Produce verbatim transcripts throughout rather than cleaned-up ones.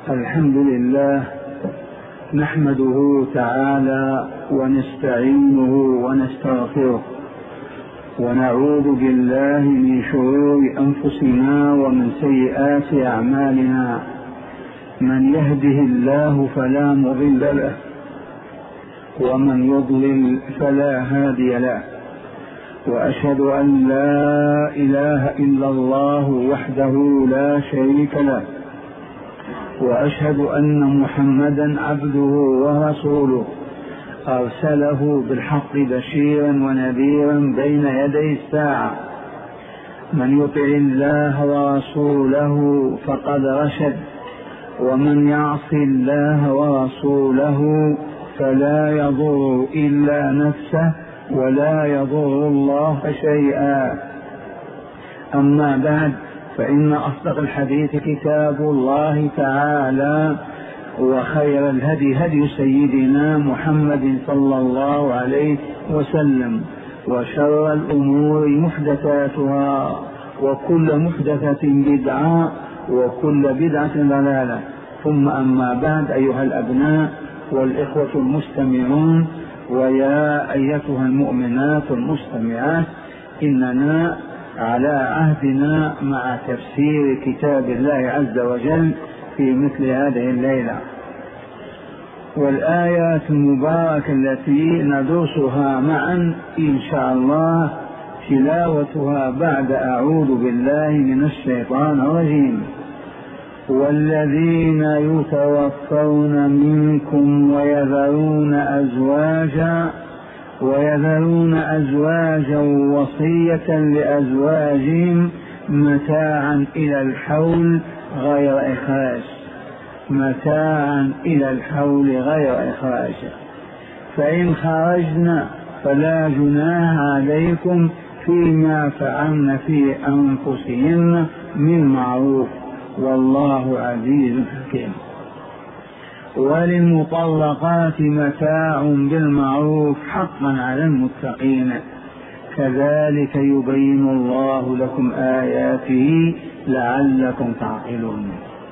الحمد لله نحمده تعالى ونستعينه ونستغفره ونعوذ بالله من شرور أنفسنا ومن سيئات أعمالنا. من يهده الله فلا مضل له ومن يضلل فلا هادي له، وأشهد أن لا إله إلا الله وحده لا شريك له، وأشهد أن محمدا عبده ورسوله أرسله بالحق بشيرا ونذيرا بين يدي الساعة. من يطع الله ورسوله فقد رشد، ومن يعص الله ورسوله فلا يضر إلا نفسه ولا يضر الله شيئا. أما بعد، فإن أصدق الحديث كتاب الله تعالى، وخير الهدي هدي سيدنا محمد صلى الله عليه وسلم، وشر الأمور محدثاتها، وكل محدثة بدعة، وكل بدعة ضلالة. ثم أما بعد، أيها الأبناء والإخوة المستمعون، ويا أيتها المؤمنات المستمعات، إننا على عهدنا مع تفسير كتاب الله عز وجل في مثل هذه الليلة، والآيات المباركة التي ندرسها معا إن شاء الله تلاوتها بعد أعوذ بالله من الشيطان الرجيم. والذين يتوفون منكم ويذرون أزواجا ويذرون أزواجا وصية لأزواجهم متاعا إلى الحول غير إخراج متاعا إلى الحول غير إخراج فإن خرجنا فلا جناح عليكم فيما فعلن في أنفسهن من معروف، والله عزيز حكيم. وللمطلقات متاع بالمعروف حقا على المتقين، كذلك يبين الله لكم آياته لعلكم تعقلون.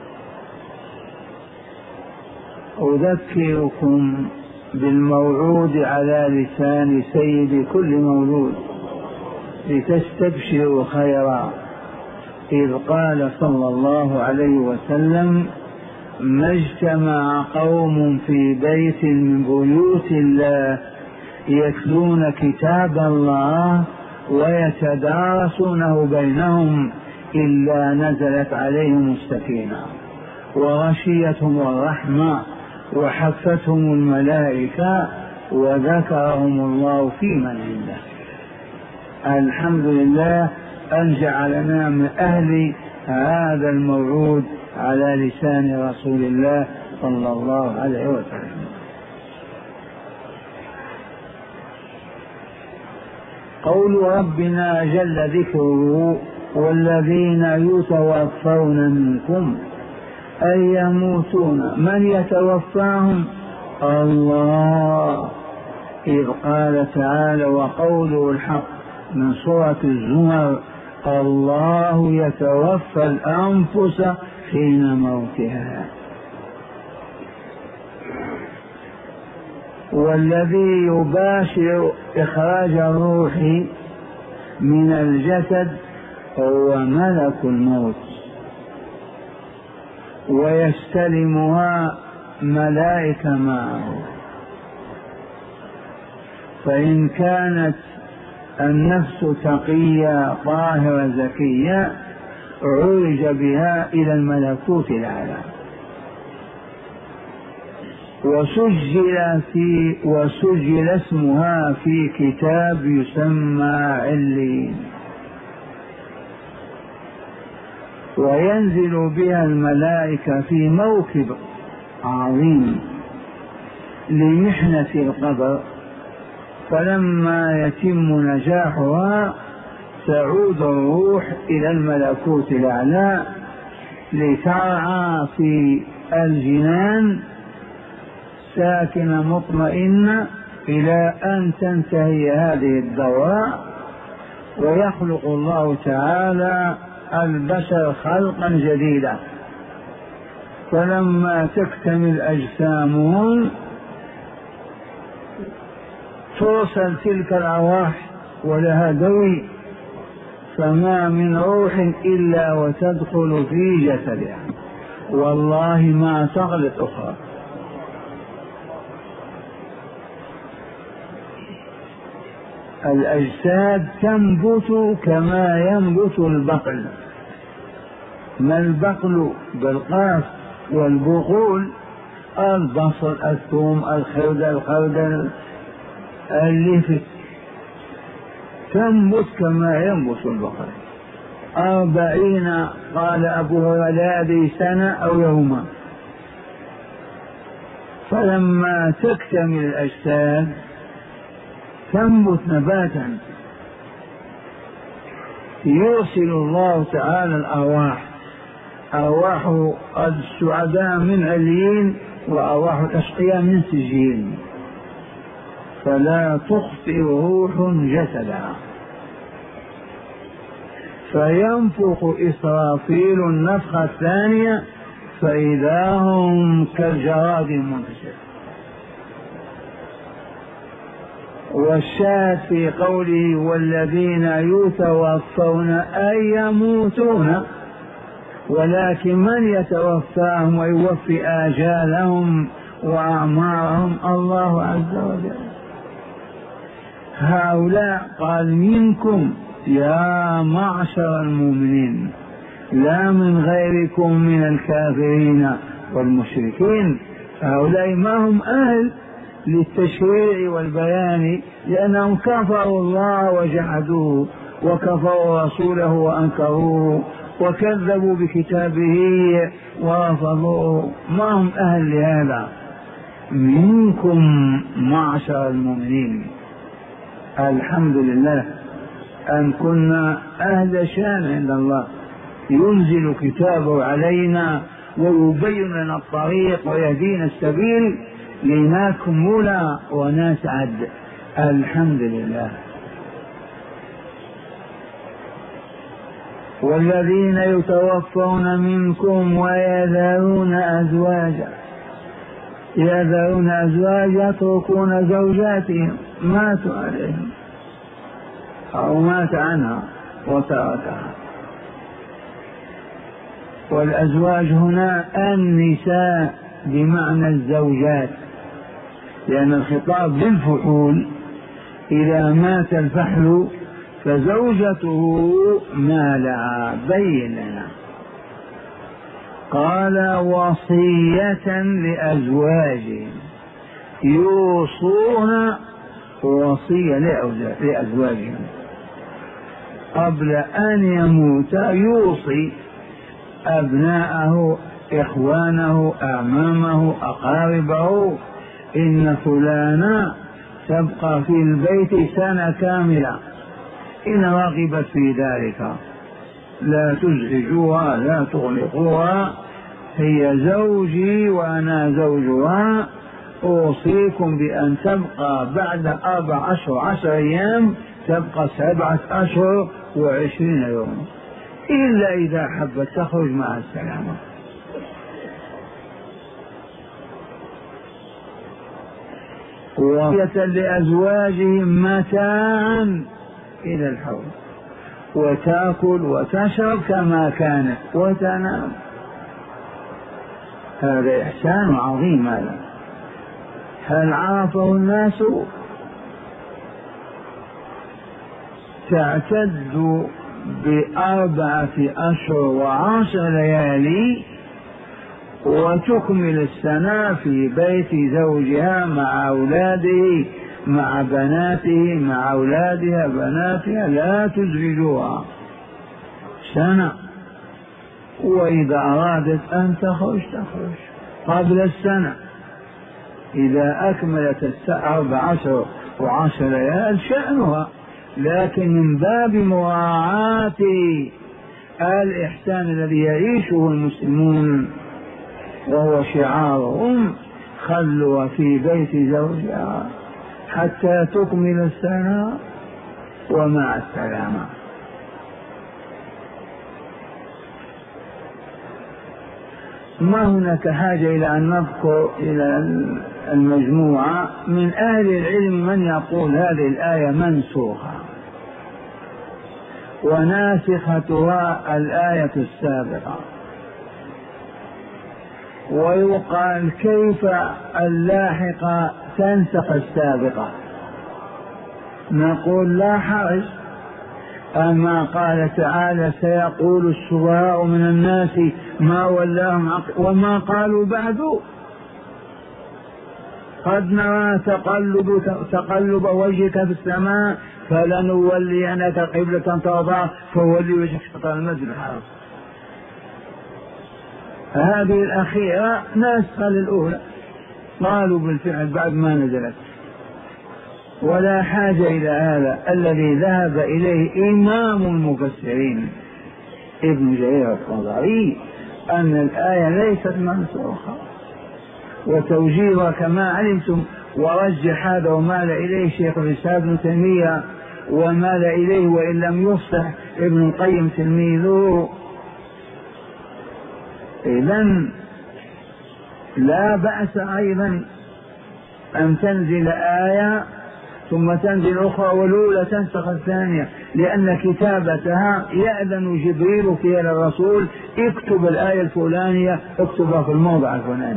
أذكركم بالموعود على لسان سيد كل مولود لتستبشروا خيرا، إذ قال صلى الله عليه وسلم: ما اجتمع قوم في بيت من بيوت الله يتلون كتاب الله ويتدارسونه بينهم إلا نزلت عليهم السكينة وغشيتهم الرحمة وحفتهم الملائكة وذكرهم الله في من عنده. الحمد لله أن جعلنا من أهل هذا الموعود على لسان رسول الله صلى الله عليه وسلم. قول ربنا جل ذكره: والذين يتوفون منكم أي يموتون. من يتوفاهم؟ الله، إذ قال تعالى: وقوله الحق من سورة الزمر: الله يتوفى الأنفس حين موتها. والذي يباشر إخراج الروح من الجسد هو ملك الموت، ويستلمها ملائكة معه. فإن كانت النفس تقية طاهرة زكية عرج بها إلى الملكوت الأعلى، وسجل في وسجل اسمها في كتاب يسمى عليين، وينزل بها الملائكة في موكب عظيم لمحنة القبر. فلما يتم نجاحها تعود الروح إلى الملكوت الأعلى لترعى في الجنان ساكنة مطمئنة إلى أن تنتهي هذه الدورة، ويخلق الله تعالى البشر خلقا جديدا. فلما تكتمل أجسامهم توصل تلك الأرواح ولها دوي، فما من روح إلا وتدخل في جسدها، والله ما تغلط أخرى. الأجساد تنبت كما ينبت البقل، ما البقل بالقاف، والبقول البصل الثوم الخردل الخردل اللفت، تنبت كما ينبت البقل. أربعين قال أبو هريرة سنة أو يوما. فلما تكتمل الأجساد تنبت نباتا، يرسل الله تعالى الأرواح، أرواح السعداء من عليين وأرواح الأشقياء من سجين، فلا تخطئ روح جسدها، فينفخ إسرافيل النفخة الثانية فإذا هم كالجراد المنتشر. والشاهد في قوله والذين يتوفون أي يموتون، ولكن من يتوفاهم ويوفي آجالهم وأعمارهم؟ الله عز وجل. هؤلاء قال منكم يا معشر المؤمنين، لا من غيركم من الكافرين والمشركين. هؤلاء ما هم أهل للتشريع والبيان، لأنهم كفروا الله وجحدوه، وكفروا رسوله وأنكروه، وكذبوا بكتابه ورفضوه، ما هم أهل لهذا. منكم معشر المؤمنين، الحمد لله أن كنا أهل شان عند الله، ينزل كتابه علينا ويبين لنا الطريق ويهدينا السبيل لنكمل ونسعد، الحمد لله. والذين يتوفون منكم ويذرون أزواجا، يذرون أزواجا يتركون زوجاتهم ماتوا عليهم أو مات عنها وتركها. والأزواج هنا النساء بمعنى الزوجات، لأن الخطاب للفحول، إذا مات الفحل فزوجته ما لها، بين لنا. قال وصية لأزواجهم، يوصون وصية لأزواجهم قبل أن يموت، يوصي أبناءه إخوانه أعمامه أقاربه إن فلانا تبقى في البيت سنة كاملة، إن رغبت في ذلك لا تزعجوها لا تغلقوها، هي زوجي وأنا زوجها، أوصيكم بأن تبقى بعد أربع أشهر عشر أيام تبقى سبعة أشهر وعشرين يوم، إلا إذا حبت تخرج مع السلامة. وصية لأزواجهم متاعا إلى الحول، وتأكل وتشرب كما كانت وتنام. هذا إحسان عظيم. هذا هل عرفه الناس؟ تعتد بأربعة أشهر وعشر ليالي وتكمل السنة في بيت زوجها مع أولاده مع بناته مع أولادها بناتها، لا تزعجوها سنة. وإذا أرادت أن تخرج تخرج قبل السنة، إذا أكملت أربع عشر وعشر ليال شأنها، لكن من باب مراعاة الإحسان الذي يعيشه المسلمون وهو شعارهم، خلوا في بيت زوجها حتى تكمل السنة ومع السلامة. ما هناك حاجة إلى أن نذكر إلى المجموعة من أهل العلم من يقول هذه الآية منسوخة وناسختها الآية السابقة، ويقال كيف اللاحقة تنسخ السابقة؟ نقول لا حرج، أما قال تعالى سيقول السفهاء من الناس ما ولاهم وما قالوا بعد قد نرى تقلب, تقلب وجهك في السماء فلنولينك قبلة ترضاها فولي وجهك شطر المسجد الحرام. هذه الأخيرة ناسخة للأولى، قالوا بالفعل بعد ما نزلت، ولا حاجة إلى هذا. الذي ذهب إليه إمام المفسرين ابن جرير الطبري أن الآية ليست منسوخة، وتوجيهها كما علمتم، ورجح هذا ومال إليه شيخ الإسلام ابن تيمية، ومال إليه وإن لم يصح ابن القيم تلميذه. إذن لا بأس أيضا أن تنزل آية ثم تنزل أخرى والأولى تنسخ الثانية، لأن كتابتها يأذن جبريل فيها للرسول اكتب الآية الفلانية اكتبها في الموضع الفلاني.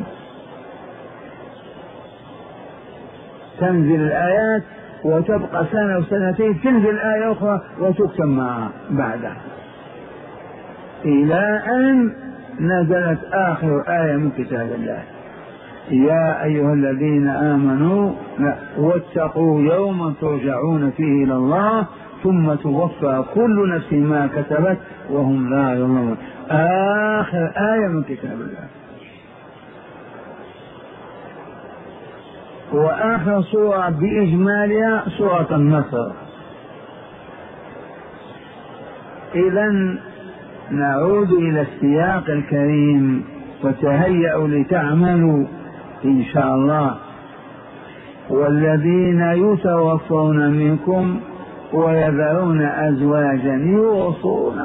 تنزل الآيات وتبقى سنة وسنتين تنزل آية أخرى وتكتب معها بعدها، إلى أن نزلت آخر آية من كتاب الله: يا أيها الذين آمنوا واتقوا يوما ترجعون فيه إلى الله ثم توفى كل نفس ما كسبت وهم لا يظلمون. آخر آية من كتاب الله، وآخر سورة بإجمالها سورة النصر. إذن نعود إلى السياق الكريم: وتهيأوا لتعملوا إن شاء الله والذين يتوفون منكم ويذرون أزواجا يوصون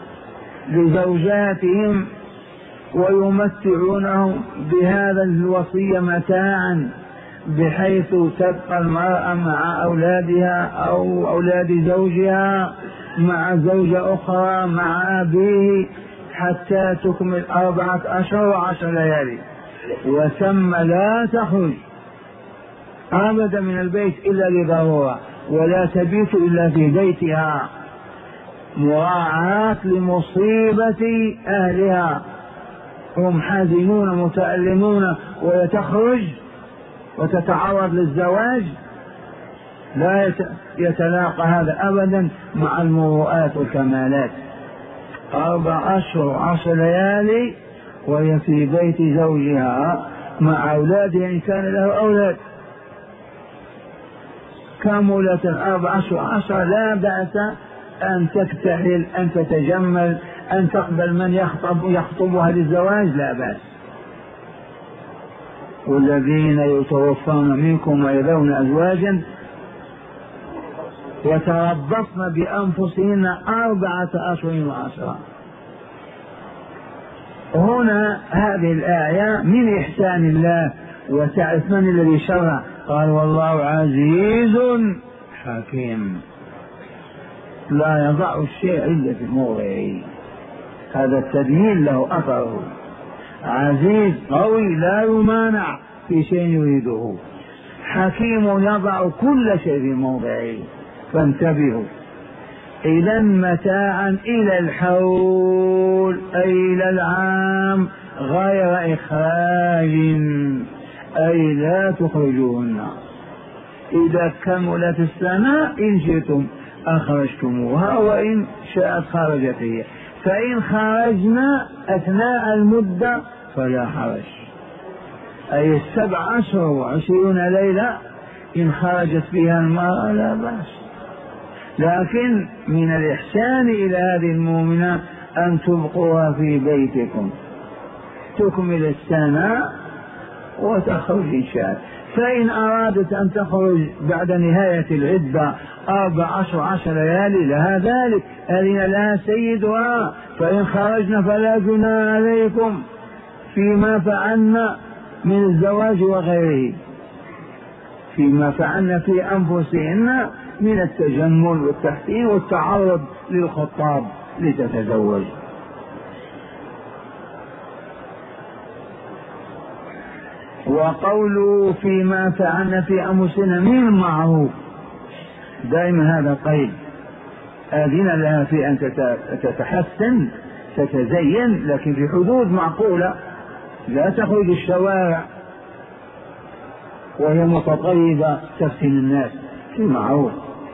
لزوجاتهم ويمتعونهم بهذا الوصية متاعا، بحيث تبقى المرأة مع أولادها أو أولاد زوجها مع زوجة أخرى مع أبيه حتى تكمل أربعة أشهر وعشر ليالي، وثم لا تخرج أبدا من البيت إلا لضرورة، ولا تبيت إلا في بيتها، مراعاة لمصيبة أهلها، هم حزنون متألمون وتخرج وتتعرض للزواج، لا يتلاقى هذا أبدا مع المروءات والكمالات. أربع أشهر وعشر ليالي وهي في بيت زوجها مع أولادها إن كان له أولاد. كملت الأربع أشهر وعشر لا بأس أن تكتحل، أن تتجمل، أن تقبل من يخطب يخطبها للزواج، لا بأس. والذين يتوفون منكم ويذرون أزواجا يتربصن بأنفسهن أربعة أشهر وعشرة. هنا هذه الآية من إحسان الله، وتعرف من الذي شرع؟ قال والله عزيز حكيم لا يضع الشيء إلا في موضعه. هذا التدليل له أثره. عزيز قوي لا يمانع في شيء يريده، حكيم يضع كل شيء في موضعه. فانتبهوا. إذا متاعا إلى الحول أي إلى العام غير إخراج، أي لا تخرجوهن. إذا كملت السنة إن شئتم أخرجتموها وإن شاءت خرجت هي، فإن خرجنا أثناء المدة فلا حرج، أي السبع أشهر وعشرون ليلة إن خرجت فيها المرأة لا بأس. لكن من الإحسان إلى هذه المؤمنة أن تبقوها في بيتكم تكمل السنة وتخرج إن شاءت. فإن أرادت أن تخرج بعد نهاية العدة أربع أشهر عشر ليالي لها ذلك، أذن لها سيدها، فإن خرجنا فلا جناح عليكم فيما فعلنا من الزواج وغيره، فيما فعلنا في أنفسهن من التجمل والتحسين والتعرض للخطاب لتتزوج. وقوله فيما فعلنا في أنفسنا من المعروف، دائما هذا قيد، آذن لها في أن تتحسن تتزين، لكن في حدود معقولة، لا تخرج الشوارع وهي متطيبة تفتن الناس، في معروف.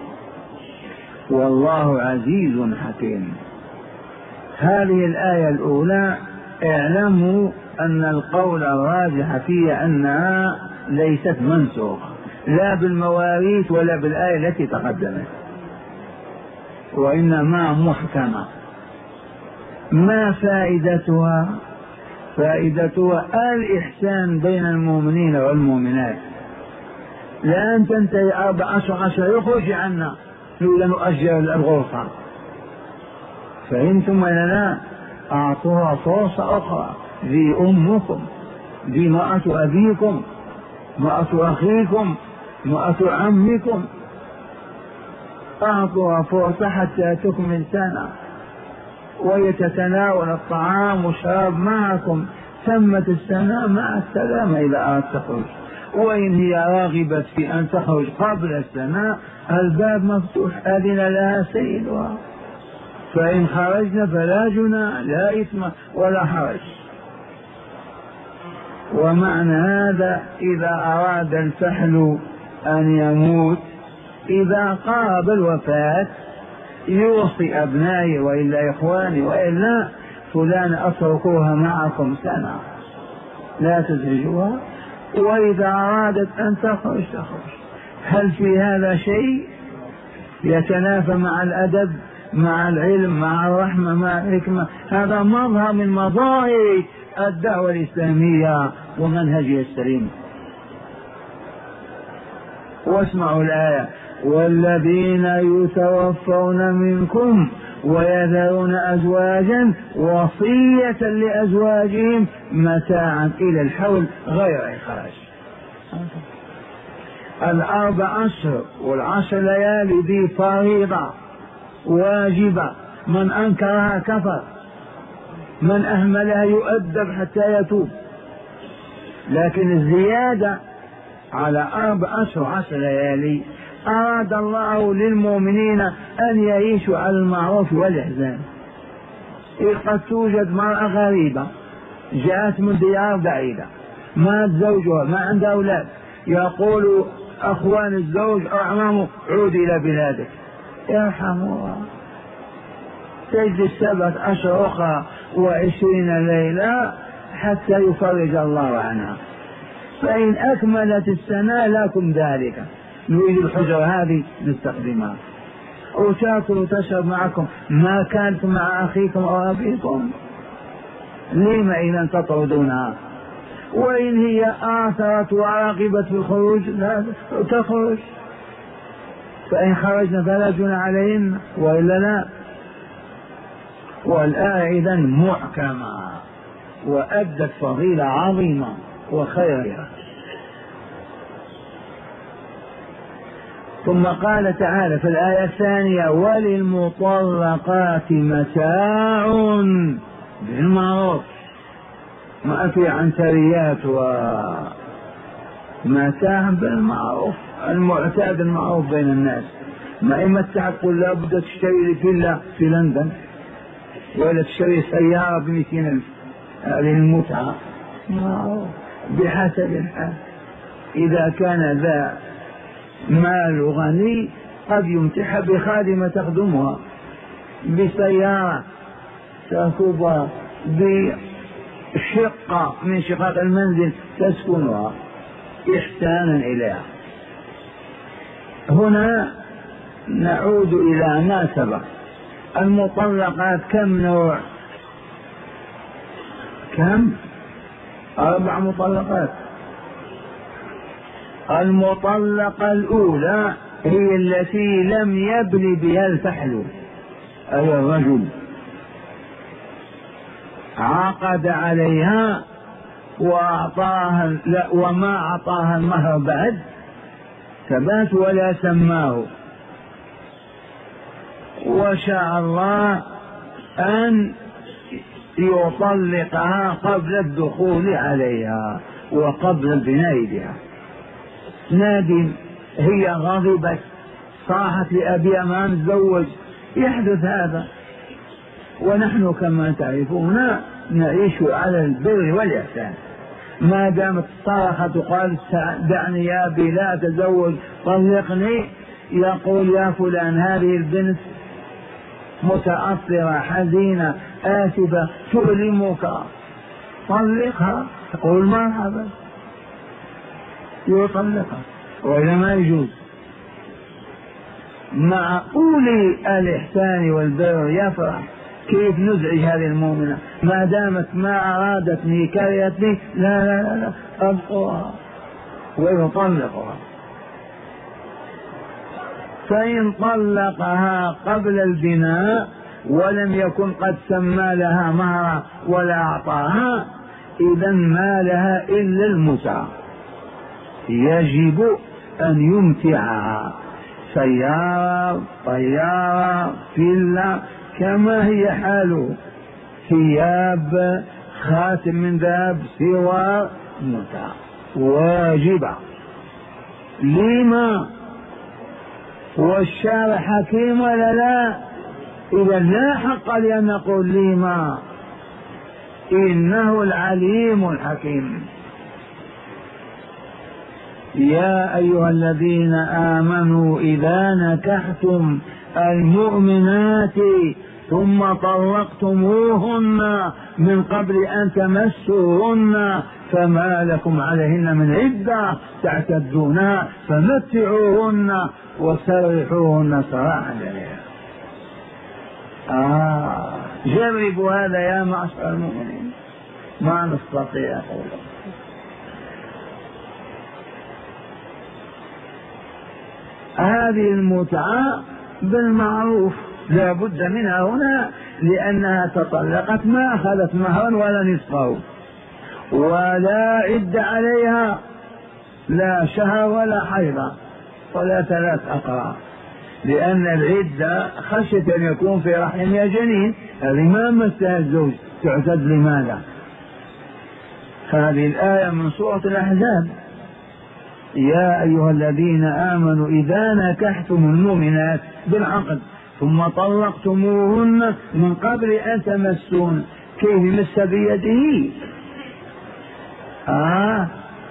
والله عزيز حكيم. هذه الآية الأولى اعلموا أن القول الراجح فيها أنها ليست منسوخة لا بالمواريث ولا بالآية التي تقدمت، وإنما محكمة. ما فائدتها؟ فائدتها الإحسان بين المؤمنين والمؤمنات. لأن تنتهي أربع عشر عشر يخرج عنا نقول نؤجل الغرفة، فهمتم ولا لا؟ أعطوها فرصة أخرى، ذي أمكم، ذي امرأة أبيكم، امرأة أخيكم، امرأة عمكم، أعطوها فرصة حتى تكمل سنة ويتتناول الطعام والشراب معكم، تمت السنة مع السلامة إذا أردت تخرج. وإن هي راغبت في أن تخرج قبل السنة الباب مفتوح، أذن لها سيدها، فإن خرجنا فلا جناح، لا إثم ولا حرج. ومعنى هذا إذا أراد الفحل أن يموت إذا قارب الوفاة يوصي أبنائي وإلا إخواني وإلا فلان أتركوها معكم سنة لا تزعجوها، وإذا أرادت أن تخرج تخرج. هل في هذا شيء يتنافى مع الأدب، مع العلم، مع الرحمة، مع الحكمة؟ هذا مظهر من مظاهر الدعوة الإسلامية ومنهجها السليم. واسمعوا الآية: والذين يتوفون منكم ويذرون أزواجا وصية لأزواجهم متاعا إلى الحول غير إخراج. الأربع أشهر والعشر ليالي دي فريضة واجبة، من أنكرها كفر، من أهملها يؤدب حتى يتوب. لكن الزيادة على أربع أشهر عشر ليالي أراد الله للمؤمنين أن يعيشوا على المعروف والإحسان. قد توجد مرأة غريبة جاءت من ديار بعيدة، مات زوجها، ما عندها أولاد، يقول أخوان الزوج أعمامه عود إلى بلادك، يرحموها، تجلس سبعة أشهر أخرى وعشرين ليلة حتى يفرج الله عنها. فإن أكملت السنة لكم ذلك، نريد الحجرة هذه نستخدمها، وتأكل وتشرب معكم ما كانت مع أخيكم أو أبيكم، لما إذا تطردونها؟ وإن هي آثرت ورغبت في الخروج لا تخرج، فإن خرجنا فلا جناح عليهن وإلا لا. والآية إذن محكمة وأدت فضيلة عظيمة وخيرها. ثم قال تعالى في الآية الثانية: وللمطلقات متاع بالمعروف. ما في عنتريات ومتاع بالمعروف، المعتاد المعروف بين الناس. ما يمتع تقول لا بد تشتري لي فيلا في لندن ولا تشتري سيارة بمئتين ألف، هذه المتعة بحسب الحال. إذا كان ذا مال غني قد يمتح بخادمة تخدمها، بسيارة تركبها، بشقة من شقق المنزل تسكنها إحسانا إليها. هنا نعود إلى ما سبق. المطلقات كم نوع؟ كم؟ أربع مطلقات. المطلقة الأولى هي التي لم يبن بها الفحل، أي الرجل عقد عليها وأعطاها لا وما أعطاها المهر بعد ثبات ولا سماه، وشاء الله أن يطلقها قبل الدخول عليها وقبل البناء بها. نادم هي غضبت صاحت لأبيها ما نتزوج، يحدث هذا. ونحن كما تعرفون نعيش على البر والإحسان، ما دامت صرخت وقالت دعني يا أبي لا أتزوج طلقني، يقول يا فلان هذه البنت متأثرة حزينة آسفة تؤلمك طلقها، تقول مرحبا يطلقها، وإذا ما يجوز. مع أولي الإحسان والبر يفرح كيف نزعج هذه المؤمنة ما دامت ما أرادتني كرهتني، لا لا لا, لا أبقوها ويطلقها. فإن طلقها قبل البناء ولم يكن قد سمى لها مهرا ولا أعطاها، إذا ما لها إلا المتعة، يجب أن يمتعها سيارة طيارة فيلا كما هي حاله، ثياب خاتم من ذهب سوى متعة واجبة. لما؟ والشارع حكيم ولا لا؟ إذا لا حق لأن نقول لما، إنه العليم الحكيم. يا أيها الذين آمنوا إذا نكحتم المؤمنات ثم طلقتموهن من قبل أن تمسوهن فما لكم عليهن من عدة تعتدونها فمتعوهن وسرحوهن سراحا جميلا. آه جربوا هذا يا معشر المؤمنين، ما نستطيع قوله. هذه المتعة بالمعروف لا بد منها هنا، لأنها تطلقت ما أخذت مهرا ولا نصفه ولا عد عليها لا شهر ولا حيضة ولا ثلاث أقراء، لأن العدة خشية أن يكون في رحمها جنين، هذه ما مسها الزوج تعتد لماذا؟ هذه الآية من سورة الأحزاب. يا أيها الذين آمنوا إذا نكحتم المؤمنات بالعقد ثم طلقتموهن من قبل أن تمسون، كيف مس بيده؟ آه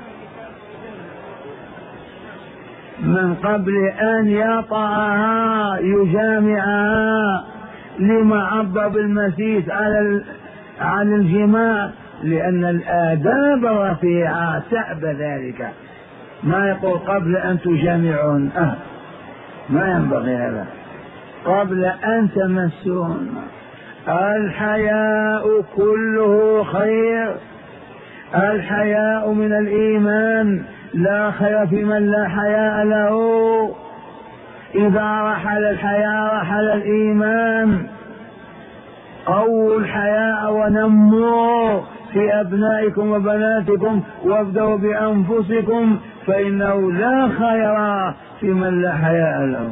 من قبل أن يطعها يجامعها. لما عبر بالمسيس على على الجماع؟ لأن الآداب الرفيعة تأبى ذلك، ما يقول قبل أن تجامعون، أه ما ينبغي هذا، قبل أن تمسون. الحياء كله خير، الحياء من الإيمان، لا خير في من لا حياء له. إذا رحل الحياء رحل الإيمان. قووا الحياء ونموا في أبنائكم وبناتكم وابدأوا بأنفسكم فإنه لا خير في من لا حياء له.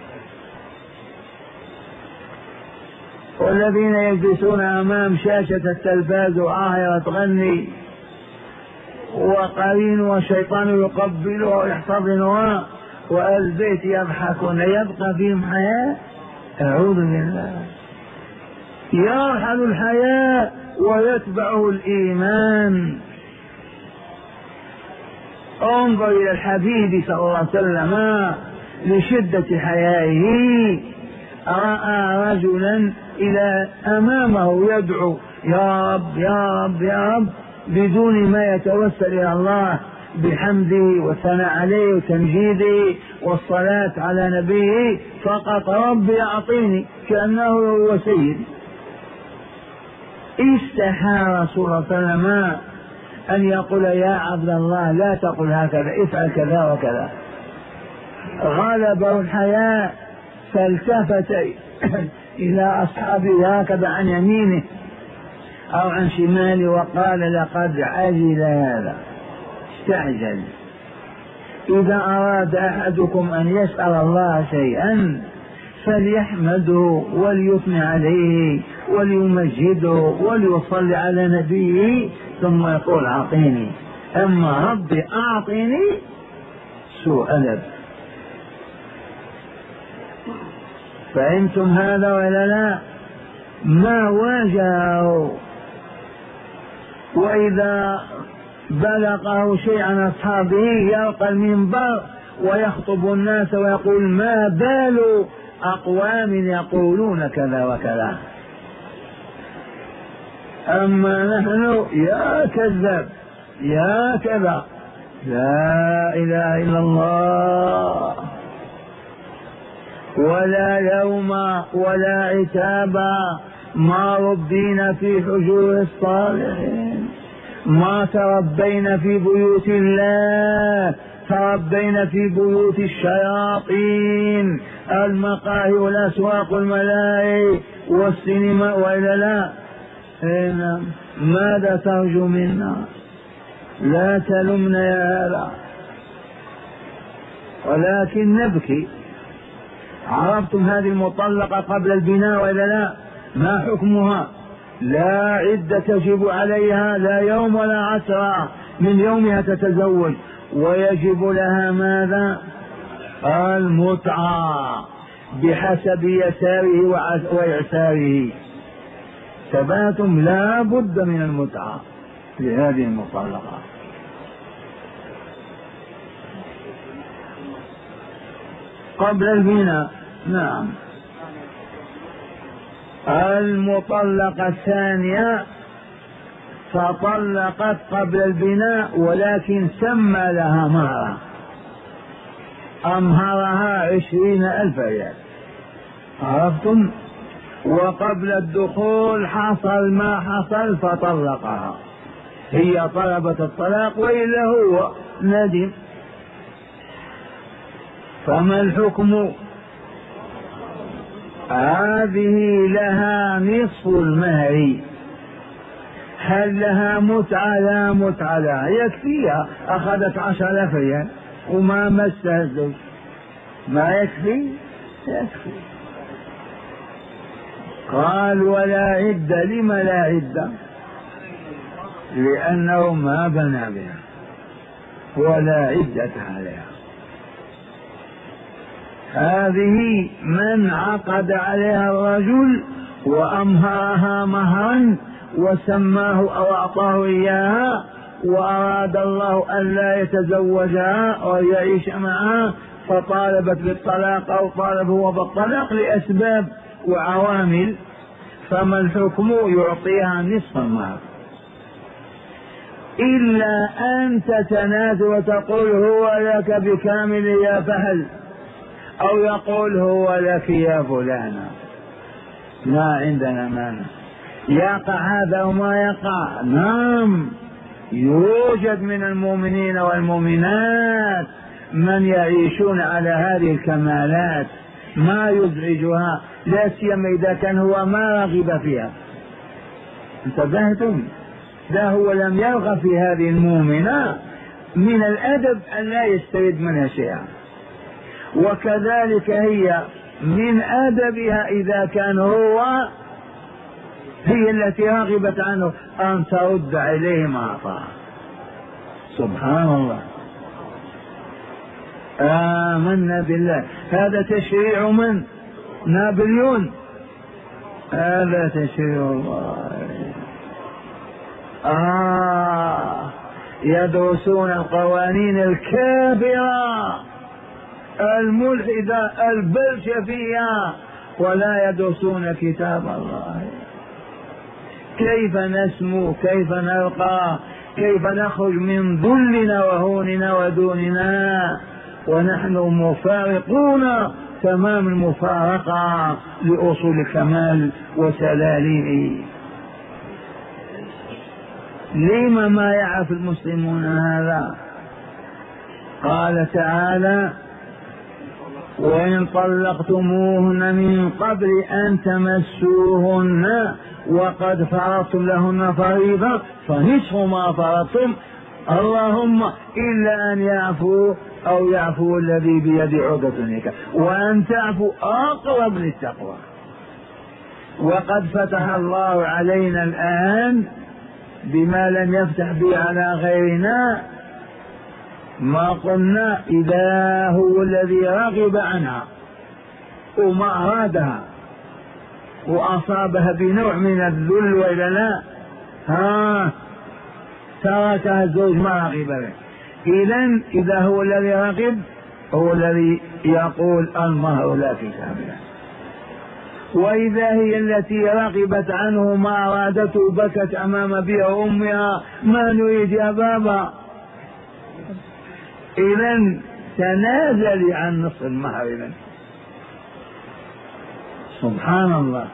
والذين يجلسون أمام شاشة التلفاز وعاهرة تغني وقرين وشيطان يقبلها ويحتضنها والبيت يضحكون، يبقى فيهم حياء؟ أعوذ بالله. يرحل الحياء ويتبعه الإيمان. انظر إلى الحبيب صلى الله عليه وسلم لشدة حيائه، رأى رجلا إلى أمامه يدعو يا رب يا رب يا رب بدون ما يتوسل إلى الله بحمده والثناء عليه وتمجيده والصلاة على نبيه، فقط ربي أعطيني، كأنه هو سيد. استحى رسول الله صلى الله عليه وسلم أن يقول يا عبد الله لا تقل هكذا، افعل كذا وكذا. غلبه الحياء فالتفت إلى أصحابه هكذا عن يمينه أو عن شماله وقال لقد عجل هذا، استعجل. إذا أراد أحدكم أن يسأل الله شيئا فليحمده وليثني عليه وليمجده وليصلي على نبيه ثم يقول أعطيني. أما ربي أعطيني سوء أدب. فهمتم هذا ولا لا؟ ما واجهه. وإذا بلغه شيء عن أصحابه يلقى المنبر ويخطب الناس ويقول ما بال أقوام يقولون كذا وكذا. أما نحن يا كذاب يا كذا، لا إله إلا الله، ولا يوم ولا عتاب، ما ربينا في حجور الصالحين، ما تربينا في بيوت الله، تربينا في بيوت الشياطين، المقاهي والأسواق والملاهي والسينما. وإلا لا إن ماذا ترجو منا؟ لا تلمنا يا هذا، ولكن نبكي. عرفتم هذه المطلقة قبل البناء وإلا لا؟ ما حكمها؟ لا عدة تجب عليها، لا يوم ولا عشرة من يومها تتزوج، ويجب لها ماذا؟ المتعة بحسب يساره وإعساره. ثباتم لا بد من المتعة لهذه المطلقة. قبل البناء. نعم. المطلقة الثانية فطلقت قبل البناء ولكن سمى لها مهرا، أمهرها عشرين ألف ريال. عرفتم؟ وقبل الدخول حصل ما حصل فطلقها، هي طلبت الطلاق وإلا هو ندم. فما الحكم؟ هذه لها نصف المهر. هل لها متعة؟ لا متعة لها، يكفيها، أخذت عشر آلاف ريال وما مسها الزوج، ما يكفي؟ يكفي. قال ولا عدة. لم لا عدة؟ لأنه ما بنى بها ولا عدة عليها. هذه من عقد عليها الرجل وأمهرها مهرا وسماه أو أعطاه إياها، وأراد الله أن لا يتزوجها ويعيش معها فطالبت بالطلاق أو طالب هو بالطلاق لأسباب وعوامل، فما الحكم؟ يعطيها نصف المهر، إلا أن تتنازل وتقول هو لك بكامل يا فهل، أو يقول هو لك يا فلانة، ما عندنا مانع. يقع هذا وما يقع. نعم، يوجد من المؤمنين والمؤمنات من يعيشون على هذه الكمالات ما يزعجها، لا سيما إذا كان هو ما رغب فيها. انتبهتم؟ لا هو لم يرغب في هذه المؤمنة، من الأدب أن لا يسترد منها شيئا، وكذلك هي من أدبها إذا كان هو هي التي رغبت عنه أن ترد عليه ما أعطاه. سبحان الله. آمنا بالله. هذا تشريع من؟ نابليون. هذا تشريع الله. آه يدرسون القوانين الكافرة الملحدة البلشفية ولا يدرسون كتاب الله. كيف نسمو؟ كيف نرقى؟ كيف نخرج من ذلنا وهوننا ودوننا ونحن مفارقون تمام المفارقة لأصول الكمال وسلالمه؟ لما ما يعرف المسلمون هذا؟ قال تعالى وإن طلقتموهن من قبل أن تمسوهن وقد فرضتم لهن فريضة فنصف ما فرضتم اللهم إلا أن يعفو أو يعفو الذي بيد عقدة النكاح وأن تعفو أقرب للتقوى. وقد فتح الله علينا الآن بما لم يفتح به على غيرنا، ما قلنا إذا هو الذي رغب عنها وما أرادها وأصابها بنوع من الذل وإلا لا ها تركها الزوج ما رغب به. إذن إذا هو الذي رغب هو الذي يقول المهر لا كاملة. وإذا هي التي رغبت عنه ما أرادته بكت أمام أبيها وأمها ما نريد يا بابا، إذن تنازلي عن نصف المهر. إذن سبحان الله.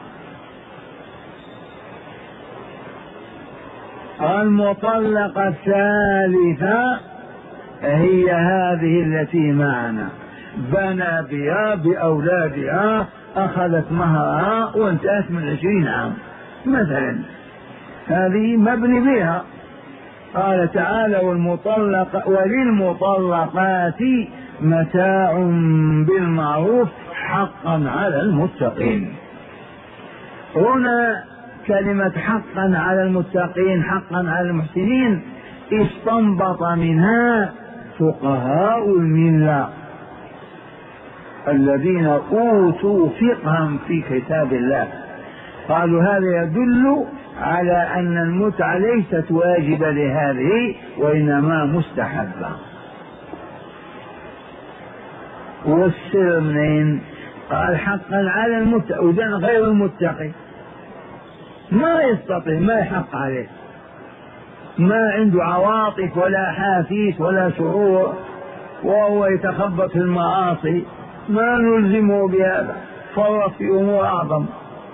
المطلقة الثالثة هي هذه التي معنا، بنى بها بأولادها، أخذت مهرها وانتهت من عشرين عام مثلا، هذه مبني بها. قال تعالى والمطلق وللمطلقات متاع بالمعروف حقا على المتقين. هنا كلمة حقا على المتقين حقا على المحسنين استنبط منها فقهاء الملة الذين أوتوا فقها في كتاب الله، قالوا هذا يدل على أن المتعة ليست واجبة لهذه وإنما مستحبة. والسر منين؟ قال حقا على المتقي، وإذن غير المتقي ما يستطيع، ما يحق عليه، ما عنده عواطف ولا حافيس ولا شعور وهو يتخبط في المعاصي، ما نلزمه بهذا، فرط في أمور أعظم.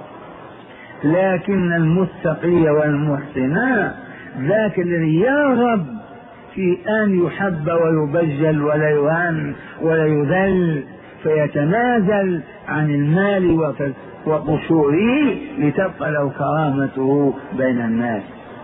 لكن المتقي والمحسن ذاك الذي يرغب في أن يحب ويبجل ولا يهان ولا يذل، فيتنازل عن المال وقشوره لتبقى له كرامته بين الناس.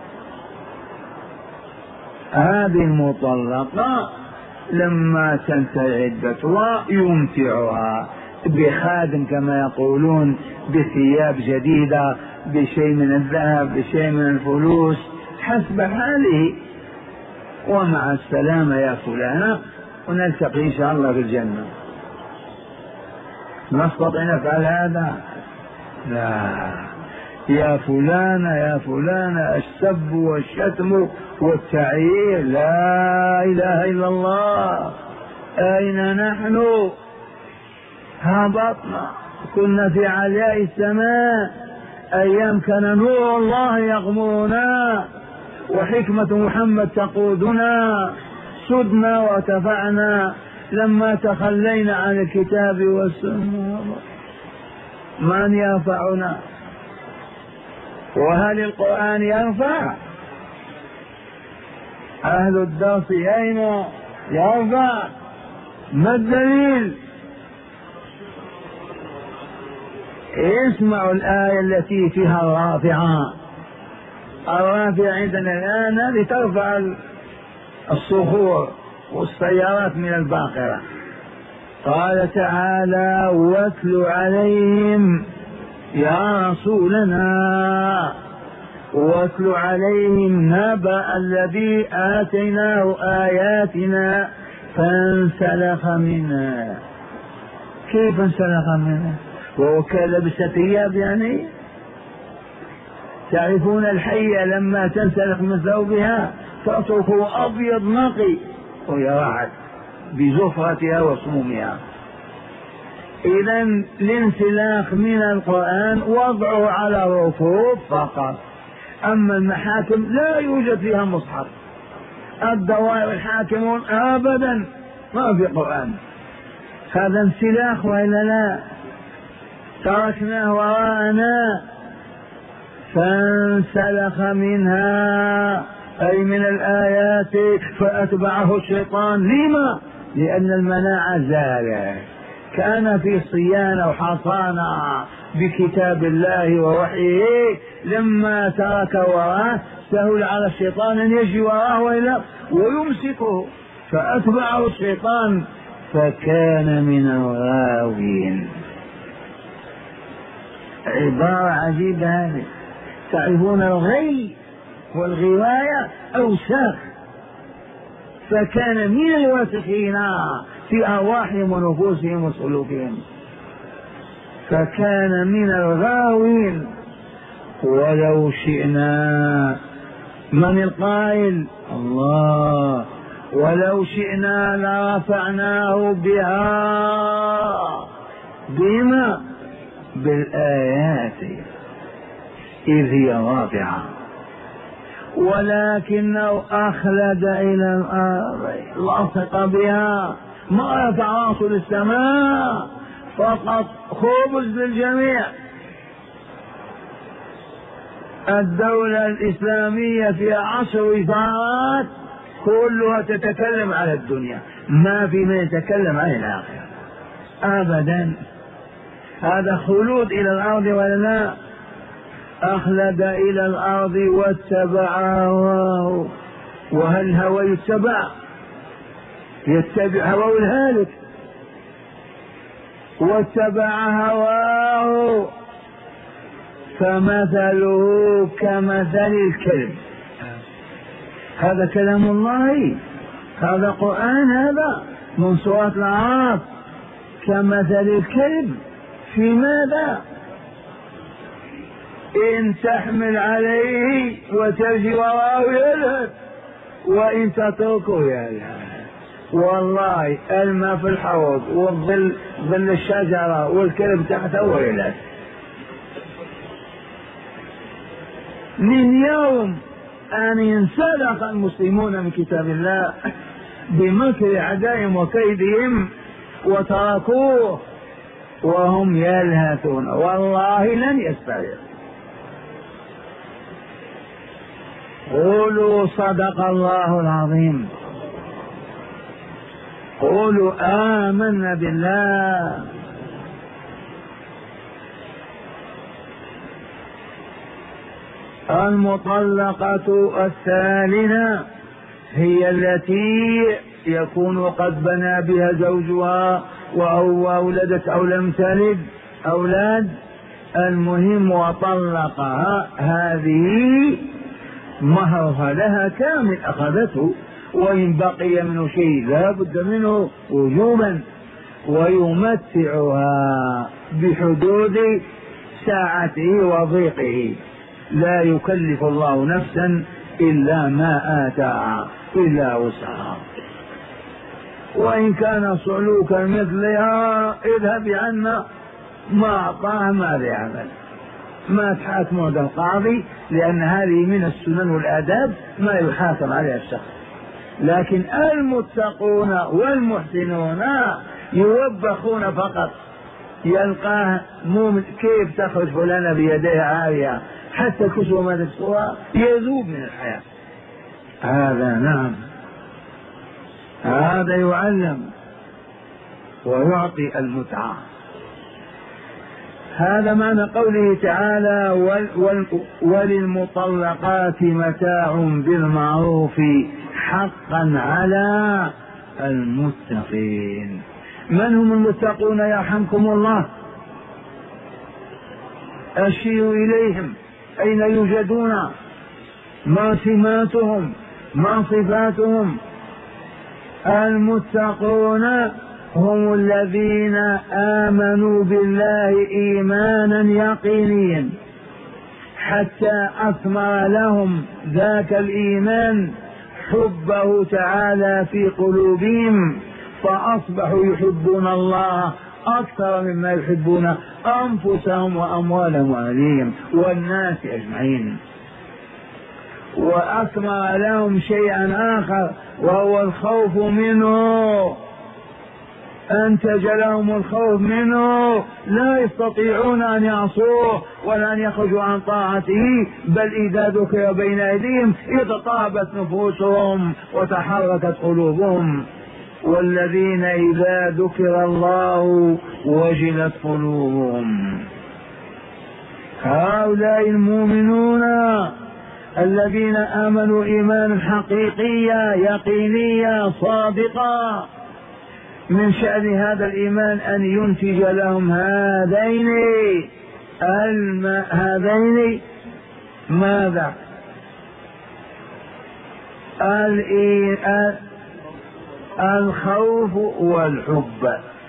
هذه المطلقة لما تنتهي عدتها يمتعها بخادم كما يقولون، بثياب جديدة، بشيء من الذهب، بشيء من الفلوس حسب حاله، ومع السلامة يا فلانة، ونلتقي إن شاء الله في الجنة. نستطيع نفعل هذا؟ لا. يا فلانة يا فلانة السب والشتم والتعيير لا إله إلا الله. أين نحن؟ هبطنا، كنا في علياء السماء أيام كان نور الله يغمرنا وحكمة محمد تقودنا، سدنا وارتفعنا. لما تخلينا عن الكتاب والسنة من يرفعنا؟ وهل القرآن يرفع؟ أهل الدرس أين يرفع؟ ما الدليل؟ اسمعوا الآية التي فيها الرافعة. الرافعة عندنا الآن لترفع الصخور والسيارات من الباقرة. قال تعالى واتل عليهم يا رسولنا واتل عليهم نبأ الذي آتيناه آياتنا فانسلخ منها. كيف انسلخ منها؟ وهو كان لبس ثياب يعني؟ تعرفون الحية لما تنسلخ من ثوبها تتركه أبيض نقي ويرعد بزفرتها وسمومها. إذن الانسلاخ من القرآن وضعه على الرفوف فقط، أما المحاكم لا يوجد فيها مصحف. الدوائر الحاكمون أبدا ما في قرآن. هذا انسلاخ وإلا لا؟ تركناه وراءنا. فانسلخ منها أي من الآيات فأتبعه الشيطان. لما؟ لأن المناعة زالت، كان في صيانة وحصانة بكتاب الله ووحيه لما ترك وراه سهل على الشيطان أن يجي وراه ويمسكه، فأتبعه الشيطان فكان من الغاوين. عبارة عجيبة هذه. تعرفون الغي والغواية أوساخ، فكان من الواسخين في أرواحهم ونفوسهم وسلوكهم، فكان من الغاوين. ولو شئنا، من القائل؟ الله. ولو شئنا لرفعناه بها، بما؟ بالآيات إذ هي رافعة، ولكنه أخلد إلى الأرض لصق بها، ما رفع راسه للسماء، فقط خبز للجميع. الدولة الإسلامية في عشر وزارات كلها تتكلم على الدنيا، ما في من يتكلم عن الآخرة أبدا. هذا خلود إلى الأرض ولا لا؟ أخلد إلى الأرض واتبع هواه. وهل هوى يتبع؟ يتبع هواه الهالك. واتبع هواه فمثله كمثل الكلب. هذا كلام الله، هذا قرآن، هذا من سورة الأعراف. كمثل الكلب في ماذا؟ إن تحمل عليه وتجي وراءه يلهث، وإن تتركه يلهث. والله الماء في الحوض والظل ظل الشجرة والكلب تحته يلهث. من يوم أن انسلخ المسلمون من كتاب الله بمكر أعدائهم وكيدهم وتركوه وهم يلهثون، والله لن يستطيعوا. قولوا صدق الله العظيم. قولوا آمنا بالله. المطلقة الثالثة هي التي يكون قد بنى بها زوجها أو ولدت أو لم تلد أولاد، المهم وطلقها، هذه مهرها لها كامل أخذته، وإن بقي منه شيء لا بد منه وجوبا، ويمتعها بحدود ساعته وضيقه، لا يكلف الله نفسا إلا ما آتاها إلا وسعها. وإن كان سلوكا مثلها اذهب عنا، ما أعطاها ما ليعمل، ما تحاكم عند القاضي، لأن هذه من السنن والآداب ما يحاكم عليها الشخص. لكن المتقون والمحسنون يوبخون فقط، يلقاه مؤمن كيف تخرج فلانة بيديها عارية حتى كسوة ما تكسوها، يذوب من الحياة. هذا نعم، هذا يعلم ويعطي المتعة. هذا معنى قوله تعالى وللمطلقات متاع بالمعروف حقا على المتقين. من هم المتقون يرحمكم الله؟ أشيروا إليهم، أين يوجدون؟ ما سماتهم؟ ما صفاتهم؟ المتقون هم الذين آمنوا بالله إيمانا يقينيا حتى أثمر لهم ذاك الإيمان حبه تعالى في قلوبهم، فأصبحوا يحبون الله أكثر مما يحبون أنفسهم وأموالهم وأهليهم والناس أجمعين. وأثمر لهم شيئا آخر وهو الخوف منه، أنتج لهم الخوف منه، لا يستطيعون أن يعصوه ولا أن يخرجوا عن طاعته، بل إذا ذكر بين أيديهم اضطربت نفوسهم وتحركت قلوبهم. والذين إذا ذكر الله وجلت قلوبهم هؤلاء المؤمنون الذين آمنوا إيمانا حقيقيا يقينيا صادقا، من شأن هذا الإيمان أن ينتج لهم هذين الم... هذين ماذا؟ الخوف والحب.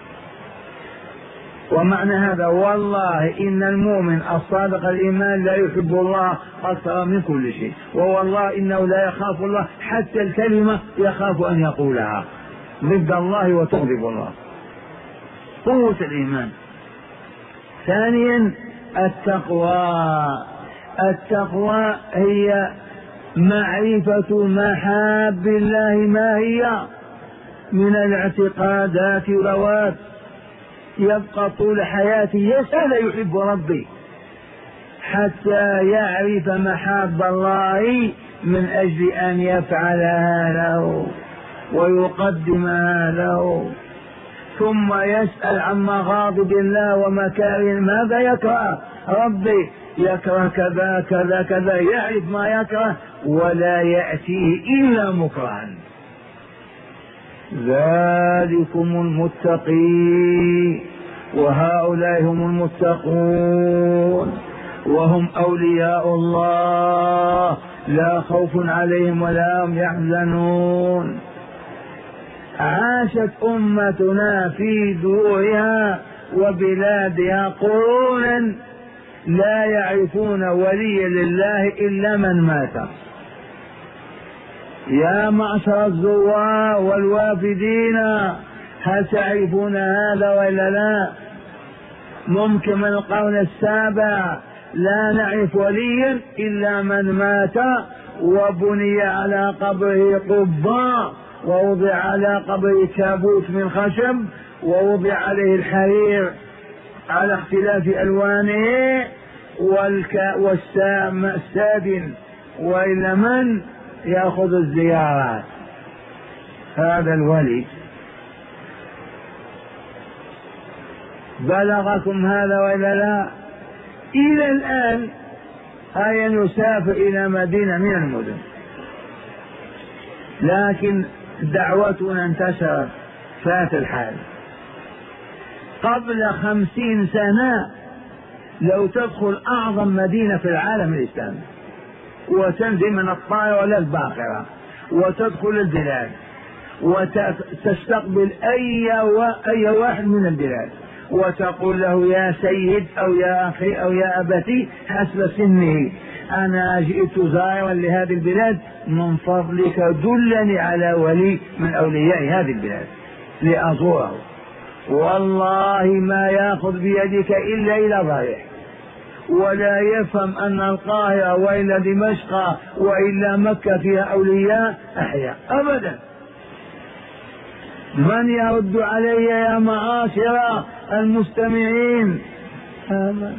ومعنى هذا والله إن المؤمن الصادق الإيمان لا يحب الله أكثر من كل شيء، ووالله إنه لا يخاف الله حتى الكلمة يخاف أن يقولها ضد الله وتغضب الله. قوة الإيمان. ثانيا التقوى. التقوى هي معرفة محاب الله ما هي من الاعتقادات والروات، يبقى طول حياته يسأل يحب ربي حتى يعرف محاب الله من أجل أن يفعلها له ويقدمها له، ثم يسأل عن مغاضب الله ومكاره، ماذا يكره ربي؟ يكره كذا كذا كذا، يعرف ما يكره ولا يأتيه إلا مكرها. ذلكم المتقي وهؤلاء هم المتقون وهم أولياء الله لا خوف عليهم ولا هم يحزنون. عاشت أمتنا في دورها وبلادها قرونا لا يعرفون وليا لله إلا من مات. يا معشر الزوار والوافدين هل تعرفون هذا ولا لا؟ ممكن من القرن السابع لا نعرف وليا إلا من مات وبني على قبره قبة ووضع على قبره تابوت من خشب ووضع عليه الحرير على اختلاف ألوانه والسادن، وإلا من يأخذ الزيارات. هذا الولي. بلغكم هذا وإلا لا؟ إلى الآن هيا يسافر إلى مدينة من المدن، لكن دعوتنا انتشرت فات الحال. قبل خمسين سنة لو تدخل أعظم مدينة في العالم الإسلامي وتنزل من الطائرة ولا الباخرة وتدخل البلاد وتستقبل أي, أي واحد من البلاد وتقول له يا سيد أو يا أخي أو يا أبتي حسب سنه، أنا جئت زائرا لهذه البلاد، من فضلك دلني على ولي من أولياء هذه البلاد لأزوره. والله ما يأخذ بيدك إلا إلى ضريح، ولا يفهم أن القاهرة وإلا دمشق وإلا مكة فيها أولياء أحياء أبدا. من يرد علي يا معاشر المستمعين؟ آمين.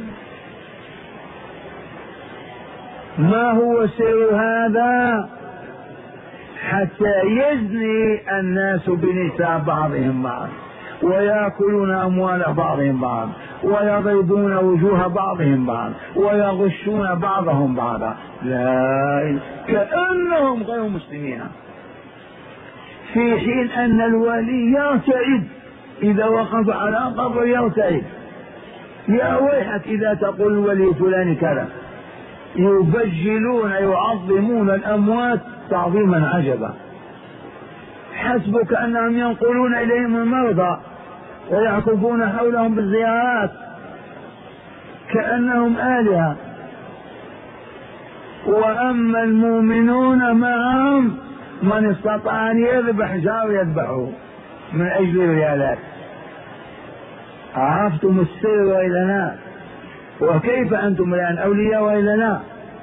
ما هو سر هذا؟ حتى يزني الناس بنساء بعضهم بعض ويأكلون أموال بعضهم بعض ويضربون وجوه بعضهم بعض ويغشون بعضهم بعضا، لا كأنهم غير مسلمين، في حين أن الولي يرتعد إذا وقف على قبر، يرتعد. يا ويحك إذا تقول الولي فلان كذا. يبجلون يعظمون الأموات تعظيما عجبا، حسبك أنهم ينقلون إليهم المرضى ويعكفون حولهم بالزيارات كأنهم آلهة. وأما المؤمنون معهم من استطاع أن يذبح جار يذبحه من أجل الريالات. عرفتم السر وإلا لا؟ وكيف أنتم الآن أولياء وإلا لا؟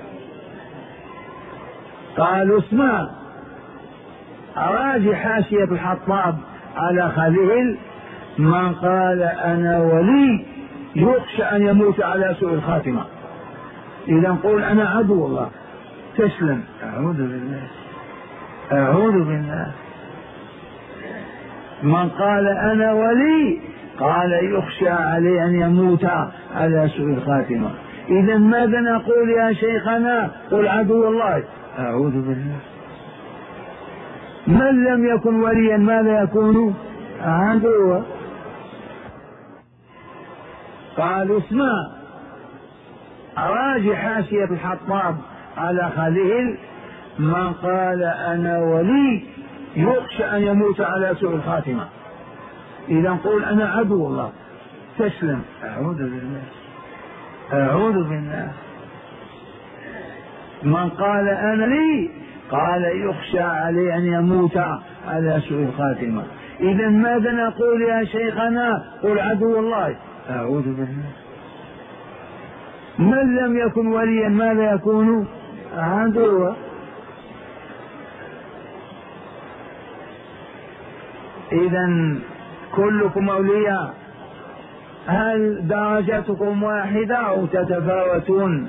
قالوا اسمع، أراجي حاشية الحطاب على خليل، من قال أنا ولي يخشى أن يموت على سوء الخاتمة. إذا نقول أنا عدو الله تسلم. أعوذ بالله أعوذ بالله. من قال أنا ولي قال يخشى عليه أن يموت على سوء الخاتمة. إذا ماذا نقول يا شيخنا؟ قل عدو الله. أعوذ بالله. من لم يكن وليا ماذا يكون؟ عدوا. قالوا اسمع، راجع حاشية الحطاب على خليل: من قال أنا ولي يخشى أن يموت على سوء الخاتمة. إذا نقول أنا عدو الله تسلم. أعوذ بالله، أعوذ بالله. من قال أنا لي قال يخشى عليه أن يموت على سوء الخاتمة. إذا ماذا نقول يا شيخنا؟ قل عدو الله. أعوذ بالله. من لم يكن وليا ماذا يكون؟ عدوا. إذا كلكم أولياء. هل درجتكم واحدة أو تتفاوتون؟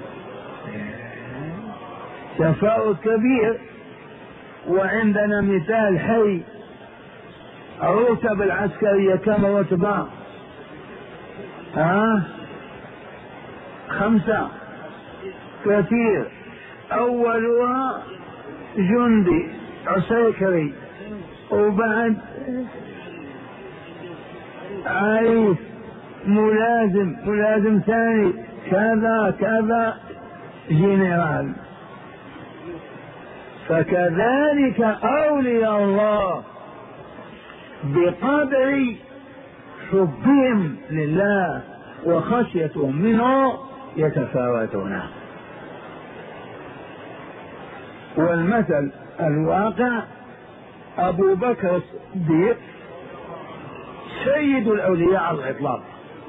تفاوت كبير. وعندنا مثال حي: الرتب العسكرية كم رتبة؟ ها؟ خمسة. كثير. أولها جندي عسكري، وبعد عريف، ملازم، ملازم ثاني، كذا كذا، جنرال. فكذلك أولياء الله بقدر حبهم لله وخشيتهم منه يتفاوتون. والمثل الواقع: أبو بكر الصديق سيد الأولياء على الإطلاق،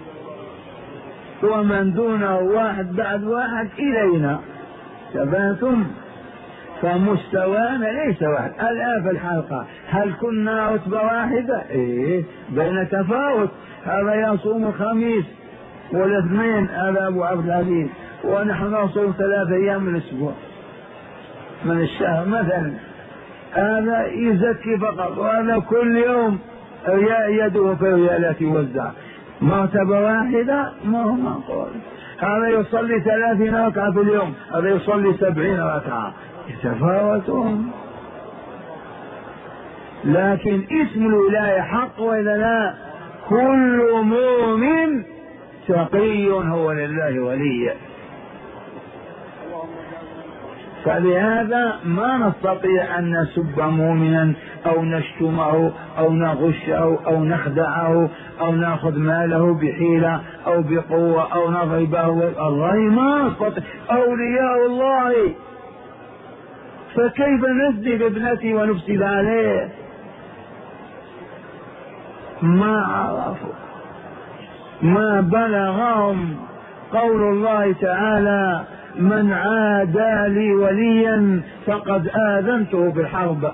ومن دونه واحد بعد واحد إلينا. تباتم. فمستوانا ليس واحد. الآن في الحلقة هل كنا رتبة واحدة؟ إيه، بين تفاوت. هذا يصوم الخميس والاثنين، هذا أبو عبد العزيز، ونحن نصوم ثلاثة أيام من الأسبوع من الشهر مثلا. هذا يزكي فقط، وهذا كل يوم يده في ريالات يوزع. مرتبة واحدة ما هو معقول. هذا يصلي ثلاثين ركعة في اليوم، هذا يصلي سبعين ركعة. يتفاوتون. لكن اسم الولاية حق وإلا لا؟ كل مؤمن تقي هو لله ولي. فلهذا ما نستطيع أن نسب مؤمنا أو نشتمه أو نغشه أو نخدعه أو نأخذ ماله بحيلة أو بقوة أو نضربه. الله ما نستطيع. أولياء الله. فكيف نسدد ابنتي ونفسد عليه؟ ما عرفوا، ما بلغهم قول الله تعالى: من عادى لي وليا فقد آذنته بالحرب.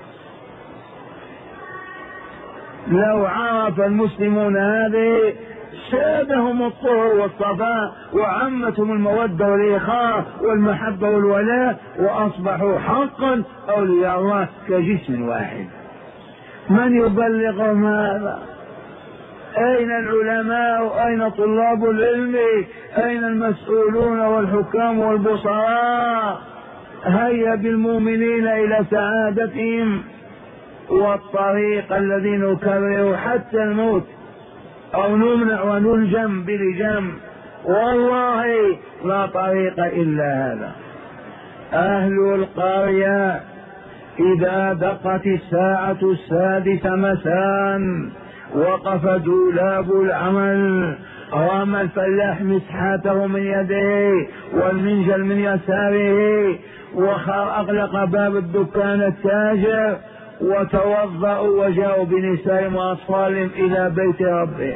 لو عرف المسلمون هذه سادهم الطهر والصفاء، وعمتهم المودة والإخاء والمحبة والولاء، وأصبحوا حقا أولياء الله كجسم واحد. من يبلغهم هذا؟ أين العلماء؟ أين طلاب العلم؟ أين المسؤولون والحكام والبصراء؟ هيا بالمؤمنين إلى سعادتهم، والطريق الذي نكرره حتى الموت أو نمنع ونلجم بلجام. والله لا طريق إلا هذا. أهل القرية إذا دقت الساعة السادسة مساء وقف دولاب العمل، رمى الفلاح مسحاته من يده والمنجل من يساره، وأغلق باب الدكان التاجر، وتوضأوا وجاءوا بنسائهم وأطفالهم إلى بيت ربهم،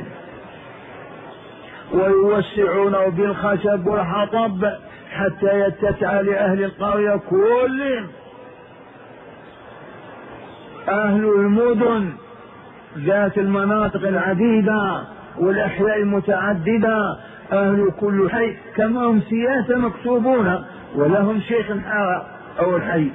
ويوسعونه بالخشب والحطب حتى يتسع لأهل القرية كلهم. أهل المدن ذات المناطق العديدة والأحياء المتعددة، أهل كل حي كما هم سياسة مكتوبون ولهم شيخ الحارة أو الحي،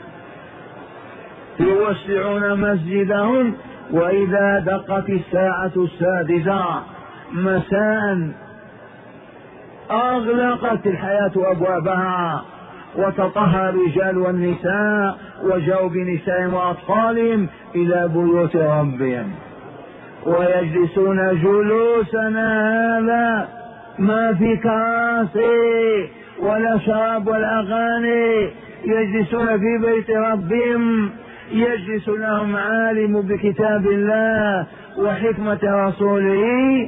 يوسعون مسجدهم. وإذا دقت الساعة السادسة مساء أغلقت الحياة أبوابها، وتطهر الرجال والنساء وجاءوا بنسائهم وأطفالهم إلى بيوت ربهم، ويجلسون جلوسنا هذا ما في كراسي ولا شراب ولا أغاني، يجلسون في بيت ربهم، يجلس لهم عالم بكتاب الله وحكمة رسوله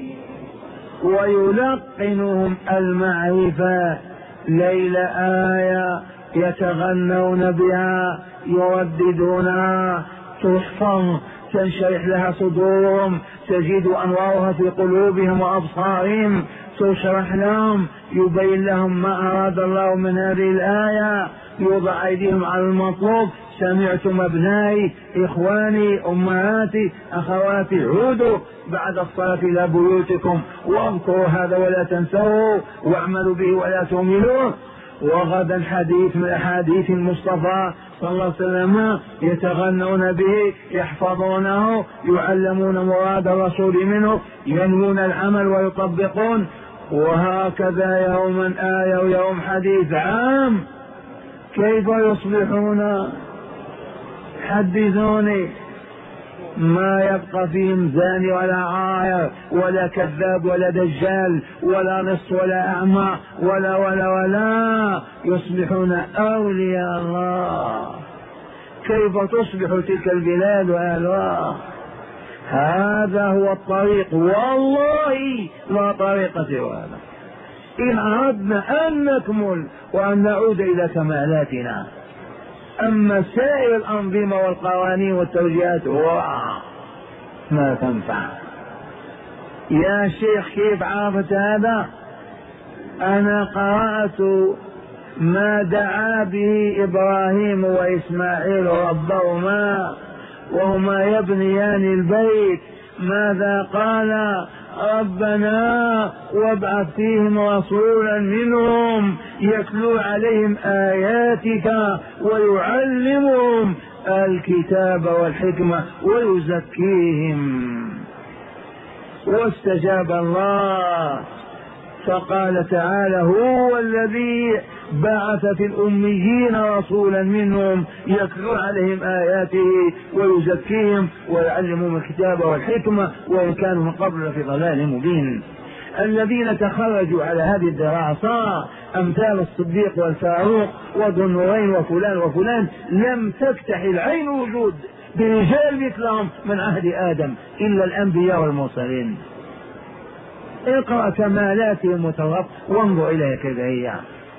ويلقنهم المعرفة. ليل آية يتغنون بها يرددونها، تحفظ تنشرح لها صدورهم، تجد أنوارها في قلوبهم وأبصارهم، تشرح لهم، يبين لهم ما أراد الله من هذه الآية، يوضع أيديهم على المطلوب. سمعتم أبنائي إخواني أمهاتي أخواتي، عودوا بعد الصلاة إلى بيوتكم واذكروا هذا ولا تنسوه، واعملوا به ولا تهملوه. وغدا حديث من أحاديث المصطفى صلى الله عليه وسلم يتغنون به، يحفظونه، يعلمون مراد الرسول منه، ينمون العمل ويطبقون. وهكذا يوما آية ويوم حديث عام. كيف يصبحون؟ حدثوني. ما يبقى فيهم زاني ولا عاير ولا كذاب ولا دجال ولا نص ولا أعمى ولا ولا ولا يصبحون أولياء الله. كيف تصبح تلك البلاد وأهلها؟ هذا هو الطريق، والله لا طريق سوى هذا إن أردنا أن نكمل وأن نعود إلى كمالاتنا. أما سائر الأنظمة والقوانين والتوجيهات ما تنفع. يا شيخ كيف عرفت هذا؟ أنا قرأت ما دعا به إبراهيم وإسماعيل ربهما وهما يبنيان البيت. ماذا قال؟ ربنا وابعث فيهم رسولا منهم يتلو عليهم آياتك ويعلمهم الكتاب والحكمة ويزكيهم. واستجاب الله فقال تعالى هو الذي بعث في الأميين رسولا منهم يتلو عليهم آياته ويزكيهم ويعلمهم الكتاب والحكمة وإن كانوا من قبل في ضلال مبين. الذين تخرجوا على هذه الدراسة أمثال الصديق والفاروق وذو النورين وفلان وفلان لم تفتح العين وجود برجال مثلهم من عهد آدم إلا الأنبياء والمرسلين. اقرأ كمالاتهم وتوقف وانظر إليها كيف هي.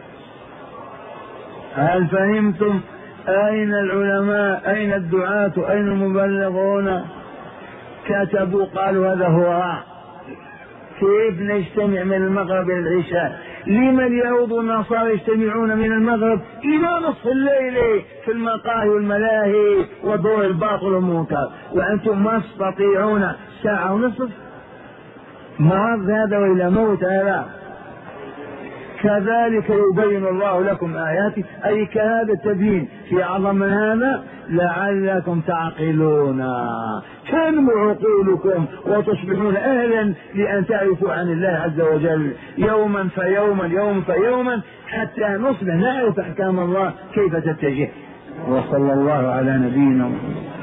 هل فهمتم؟ أين العلماء؟ أين الدعاة؟ أين المبلغون؟ كتبوا قالوا هذا هو. كيف نجتمع من المغرب إلى العشاء؟ لما اليهود والنصارى يجتمعون من المغرب إلى نصف الليل في المقاهي والملاهي ودور الباطل والمنكر، وأنتم ما تستطيعون ساعة ونصف؟ مرض هذا وإلى موت هذا. كذلك يبين الله لكم آياته، أي كهذا التبيين في أعظم من هذا لعلكم تعقلون، تنمو عقولكم وتصبحون أهلا لأن تعرفوا عن الله عز وجل يوما فيوما يوما فيوما حتى نصبح نعرف أحكام الله كيف تتجه. وصلى الله على نبينا محمد.